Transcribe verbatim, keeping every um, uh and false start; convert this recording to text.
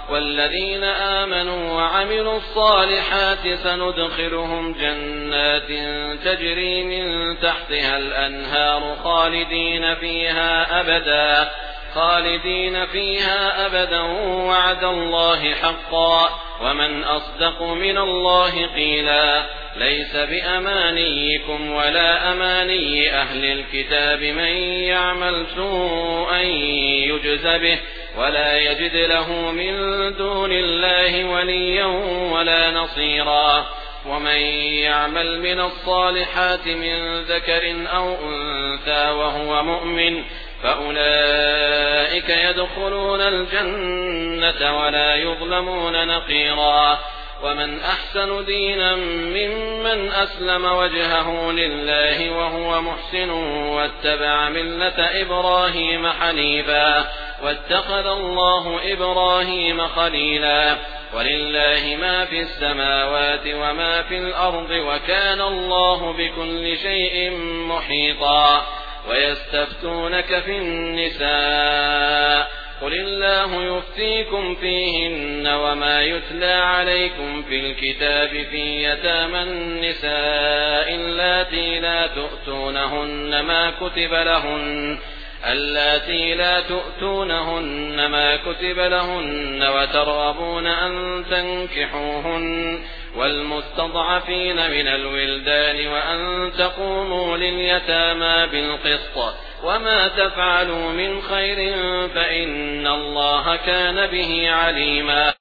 والذين آمنوا وعملوا الصالحات سندخلهم جنات تجري من تحتها الأنهار خالدين فيها أبدا خالدين فيها أبدا وعد الله حقا ومن أصدق من الله قيلا ليس بأمانيكم ولا أماني أهل الكتاب من يعمل سوءا يجز به ولا يجد له من دون الله وليا ولا نصيرا ومن يعمل من الصالحات من ذكر أو أنثى وهو مؤمن فأولئك يدخلون الجنة ولا يظلمون نقيرا ومن أحسن دينا ممن أسلم وجهه لله وهو محسن واتبع ملة إبراهيم حنيفا واتخذ الله إبراهيم خليلا ولله ما في السماوات وما في الأرض وكان الله بكل شيء محيطا ويستفتونك في النساء قل الله يفتيكم فيهن وما يتلى عليكم في الكتاب في يتامى النساء اللاتي لا تؤتونهن ما كتب لهن اللاتي لا تؤتونهن ما كتب لهن وترغبون أن تنكحوهن والمستضعفين من الولدان وأن تقوموا لليتامى بالقسط وما تفعلوا من خير فإن الله كان به عليما.